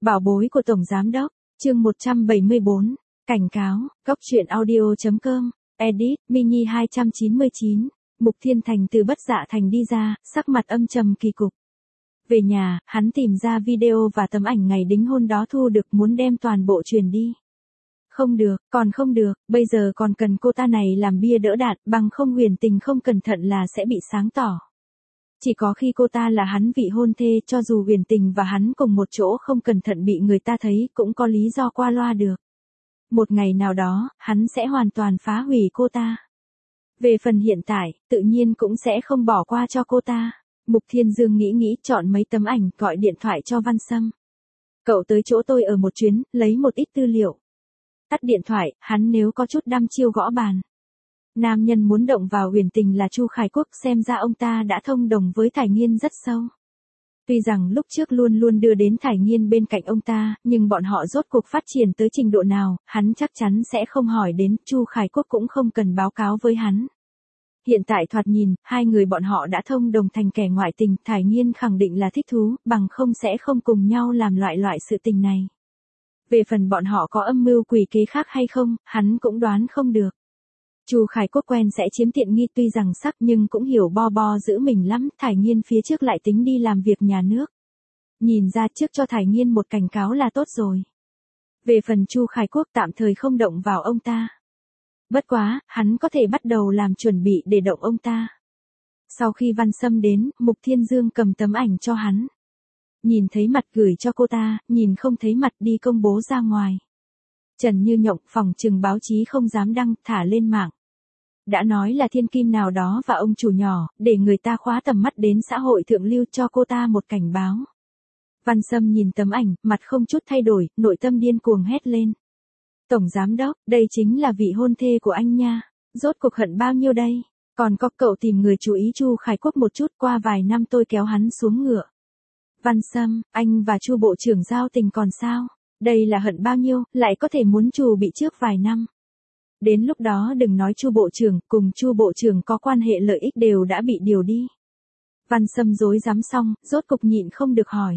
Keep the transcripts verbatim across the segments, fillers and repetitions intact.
Bảo bối của Tổng Giám Đốc, chương một trăm bảy mươi bốn, cảnh cáo, góc truyện audio.com, edit, mini hai trăm chín mươi chín, Mục Thiên Thành từ Bất Dạ Thành đi ra, sắc mặt âm trầm kỳ cục. Về nhà, hắn tìm ra video và tấm ảnh ngày đính hôn đó thu được muốn đem toàn bộ truyền đi. Không được, còn không được, bây giờ còn cần cô ta này làm bia đỡ đạn, bằng không Huyền Tình không cẩn thận là sẽ bị sáng tỏ. Chỉ có khi cô ta là hắn vị hôn thê, cho dù Huyền Tình và hắn cùng một chỗ không cẩn thận bị người ta thấy, cũng có lý do qua loa được. Một ngày nào đó, hắn sẽ hoàn toàn phá hủy cô ta. Về phần hiện tại, tự nhiên cũng sẽ không bỏ qua cho cô ta. Mục Thiên Dương nghĩ nghĩ chọn mấy tấm ảnh, gọi điện thoại cho Văn Sâm. Cậu tới chỗ tôi ở một chuyến, lấy một ít tư liệu. Tắt điện thoại, hắn nếu có chút đăm chiêu gõ bàn. Nam nhân muốn động vào Huyền Tình là Chu Khải Quốc, xem ra ông ta đã thông đồng với Thải Nghiên rất sâu. Tuy rằng lúc trước luôn luôn đưa đến Thải Nghiên bên cạnh ông ta, nhưng bọn họ rốt cuộc phát triển tới trình độ nào, hắn chắc chắn sẽ không hỏi đến, Chu Khải Quốc cũng không cần báo cáo với hắn. Hiện tại thoạt nhìn, hai người bọn họ đã thông đồng thành kẻ ngoại tình, Thải Nghiên khẳng định là thích thú, bằng không sẽ không cùng nhau làm loại loại sự tình này. Về phần bọn họ có âm mưu quỷ kế khác hay không, hắn cũng đoán không được. Chu Khải Quốc quen sẽ chiếm tiện nghi, tuy rằng sắc nhưng cũng hiểu bo bo giữ mình lắm, Thải Nghiên phía trước lại tính đi làm việc nhà nước. Nhìn ra trước cho Thải Nghiên một cảnh cáo là tốt rồi. Về phần Chu Khải Quốc tạm thời không động vào ông ta. Bất quá, hắn có thể bắt đầu làm chuẩn bị để động ông ta. Sau khi Văn Sâm đến, Mục Thiên Dương cầm tấm ảnh cho hắn. Nhìn thấy mặt gửi cho cô ta, nhìn không thấy mặt đi công bố ra ngoài. Trần Như Nhộng, phòng trừng báo chí không dám đăng, thả lên mạng. Đã nói là thiên kim nào đó và ông chủ nhỏ, để người ta khóa tầm mắt đến xã hội thượng lưu, cho cô ta một cảnh báo. Văn Sâm nhìn tấm ảnh, mặt không chút thay đổi, nội tâm điên cuồng hét lên. Tổng Giám Đốc, đây chính là vị hôn thê của anh nha. Rốt cuộc hận bao nhiêu đây? Còn có cậu tìm người chú ý Chu Khải Quốc một chút, qua vài năm tôi kéo hắn xuống ngựa. Văn Sâm, anh và Chu Bộ trưởng giao tình còn sao? Đây là hận bao nhiêu, lại có thể muốn Chu bị trước vài năm. Đến lúc đó đừng nói Chu Bộ trưởng, cùng Chu Bộ trưởng có quan hệ lợi ích đều đã bị điều đi. Văn Sâm rối rắm xong, rốt cục nhịn không được hỏi.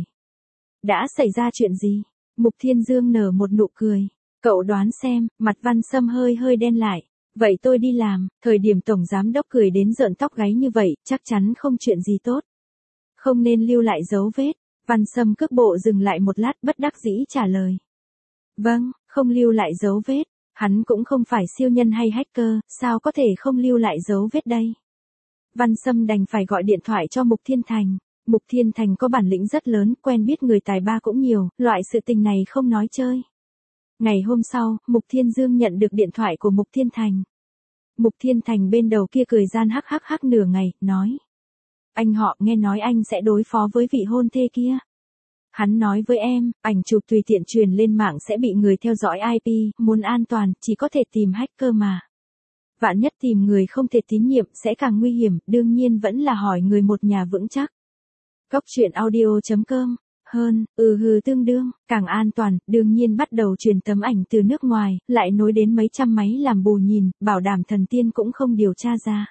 Đã xảy ra chuyện gì? Mục Thiên Dương nở một nụ cười. Cậu đoán xem, mặt Văn Sâm hơi hơi đen lại. Vậy tôi đi làm, thời điểm Tổng Giám Đốc cười đến rợn tóc gáy như vậy, chắc chắn không chuyện gì tốt. Không nên lưu lại dấu vết. Văn Sâm cước bộ dừng lại một lát, bất đắc dĩ trả lời. Vâng, không lưu lại dấu vết. Hắn cũng không phải siêu nhân hay hacker, sao có thể không lưu lại dấu vết đây? Văn Sâm đành phải gọi điện thoại cho Mục Thiên Thành. Mục Thiên Thành có bản lĩnh rất lớn, quen biết người tài ba cũng nhiều, loại sự tình này không nói chơi. Ngày hôm sau, Mục Thiên Dương nhận được điện thoại của Mục Thiên Thành. Mục Thiên Thành bên đầu kia cười gian hắc hắc hắc nửa ngày, nói. Anh họ, nghe nói anh sẽ đối phó với vị hôn thê kia. Hắn nói với em, ảnh chụp tùy tiện truyền lên mạng sẽ bị người theo dõi i pê, muốn an toàn, chỉ có thể tìm hacker mà. Vạn nhất tìm người không thể tín nhiệm sẽ càng nguy hiểm, đương nhiên vẫn là hỏi người một nhà vững chắc. Góc truyện audio.com, hơn, ừ hừ tương đương, càng an toàn, đương nhiên bắt đầu truyền tấm ảnh từ nước ngoài, lại nối đến mấy trăm máy làm bù nhìn, bảo đảm thần tiên cũng không điều tra ra.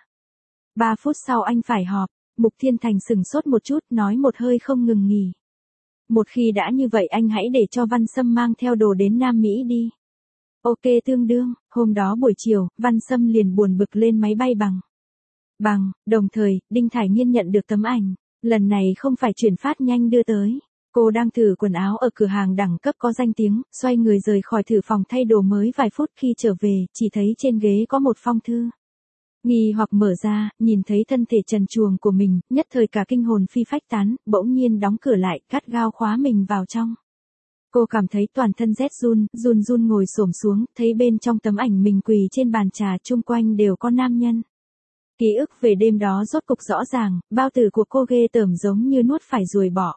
Ba phút sau anh phải họp, Mục Thiên Thành sừng sốt một chút, nói một hơi không ngừng nghỉ. Một khi đã như vậy anh hãy để cho Văn Sâm mang theo đồ đến Nam Mỹ đi. Ok tương đương, hôm đó buổi chiều, Văn Sâm liền buồn bực lên máy bay bằng. Bằng, đồng thời, Đinh Thải Nghiên nhận được tấm ảnh, lần này không phải chuyển phát nhanh đưa tới. Cô đang thử quần áo ở cửa hàng đẳng cấp có danh tiếng, xoay người rời khỏi thử phòng thay đồ mới vài phút, khi trở về, chỉ thấy trên ghế có một phong thư. Nghi hoặc mở ra, nhìn thấy thân thể trần truồng của mình, nhất thời cả kinh hồn phi phách tán, bỗng nhiên đóng cửa lại, gắt gao khóa mình vào trong. Cô cảm thấy toàn thân rét run, run run ngồi xổm xuống, thấy bên trong tấm ảnh mình quỳ trên bàn trà, chung quanh đều có nam nhân. Ký ức về đêm đó rốt cục rõ ràng, bao tử của cô ghê tởm giống như nuốt phải ruồi bọ.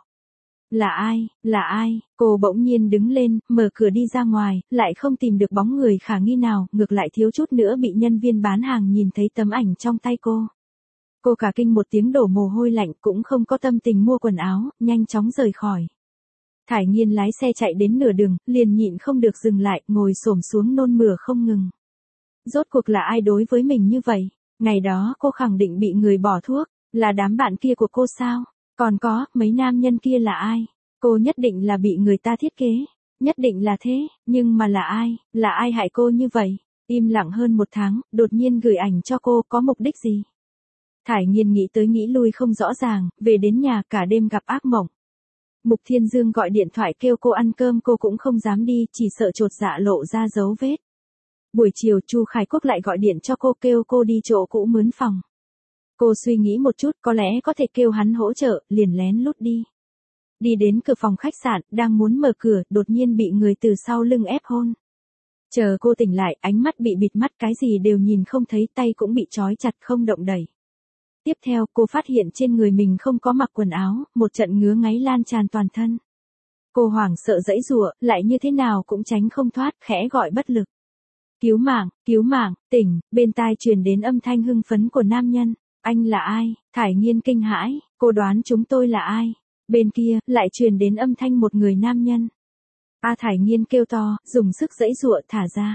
Là ai, là ai, cô bỗng nhiên đứng lên, mở cửa đi ra ngoài, lại không tìm được bóng người khả nghi nào, ngược lại thiếu chút nữa bị nhân viên bán hàng nhìn thấy tấm ảnh trong tay cô. Cô cả kinh một tiếng đổ mồ hôi lạnh, cũng không có tâm tình mua quần áo, nhanh chóng rời khỏi. Thải Nghiên lái xe chạy đến nửa đường, liền nhịn không được dừng lại, ngồi xổm xuống nôn mửa không ngừng. Rốt cuộc là ai đối với mình như vậy? Ngày đó cô khẳng định bị người bỏ thuốc, là đám bạn kia của cô sao? Còn có, mấy nam nhân kia là ai? Cô nhất định là bị người ta thiết kế. Nhất định là thế, nhưng mà là ai, là ai hại cô như vậy? Im lặng hơn một tháng, đột nhiên gửi ảnh cho cô có mục đích gì? Thải Nghiên nghĩ tới nghĩ lui không rõ ràng, về đến nhà cả đêm gặp ác mộng. Mục Thiên Dương gọi điện thoại kêu cô ăn cơm cô cũng không dám đi, chỉ sợ chột dạ lộ ra dấu vết. Buổi chiều Chu Khải Quốc lại gọi điện cho cô kêu cô đi chỗ cũ mướn phòng. Cô suy nghĩ một chút có lẽ có thể kêu hắn hỗ trợ, liền lén lút đi. Đi đến cửa phòng khách sạn, đang muốn mở cửa, đột nhiên bị người từ sau lưng ép hôn. Chờ cô tỉnh lại, ánh mắt bị bịt mắt cái gì đều nhìn không thấy, tay cũng bị trói chặt không động đẩy. Tiếp theo, cô phát hiện trên người mình không có mặc quần áo, một trận ngứa ngáy lan tràn toàn thân. Cô hoảng sợ giãy giụa, lại như thế nào cũng tránh không thoát, khẽ gọi bất lực. Cứu mạng, cứu mạng, tỉnh, bên tai truyền đến âm thanh hưng phấn của nam nhân. Anh là ai? Thải Nghiên kinh hãi, cô đoán chúng tôi là ai? Bên kia, lại truyền đến âm thanh một người nam nhân. A Thải Nghiên kêu to, dùng sức giãy giụa thả ra.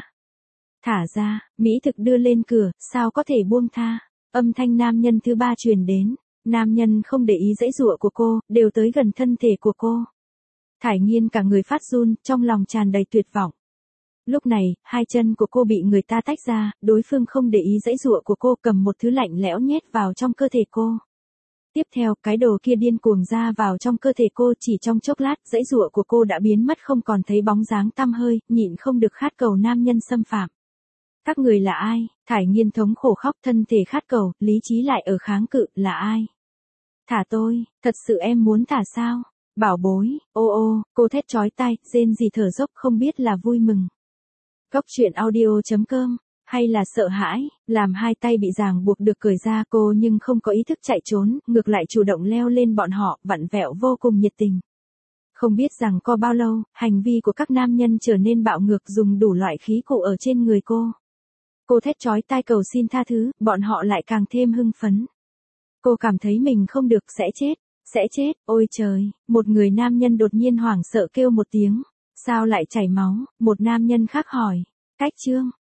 Thả ra, mỹ thực đưa lên cửa, sao có thể buông tha? Âm thanh nam nhân thứ ba truyền đến. Nam nhân không để ý giãy giụa của cô, đều tới gần thân thể của cô. Thải Nghiên cả người phát run, trong lòng tràn đầy tuyệt vọng. Lúc này, hai chân của cô bị người ta tách ra, đối phương không để ý giãy giụa của cô, cầm một thứ lạnh lẽo nhét vào trong cơ thể cô. Tiếp theo, cái đồ kia điên cuồng ra vào trong cơ thể cô, chỉ trong chốc lát, giãy giụa của cô đã biến mất không còn thấy bóng dáng tăm hơi, nhịn không được khát cầu nam nhân xâm phạm. Các người là ai? Thải Nghiên thống khổ khóc, thân thể khát cầu, lý trí lại ở kháng cự, là ai? Thả tôi, thật sự em muốn thả sao? Bảo bối, ô ô, cô thét chói tai, rên rỉ thở dốc không biết là vui mừng. Góc truyện audio chấm com, hay là sợ hãi, làm hai tay bị ràng buộc được cởi ra cô nhưng không có ý thức chạy trốn, ngược lại chủ động leo lên bọn họ, vặn vẹo vô cùng nhiệt tình. Không biết rằng có bao lâu, hành vi của các nam nhân trở nên bạo ngược dùng đủ loại khí cụ ở trên người cô. Cô thét chói tai cầu xin tha thứ, bọn họ lại càng thêm hưng phấn. Cô cảm thấy mình không được, sẽ chết, sẽ chết, ôi trời, một người nam nhân đột nhiên hoảng sợ kêu một tiếng. Sao lại chảy máu? Một nam nhân khác hỏi. Cách trương,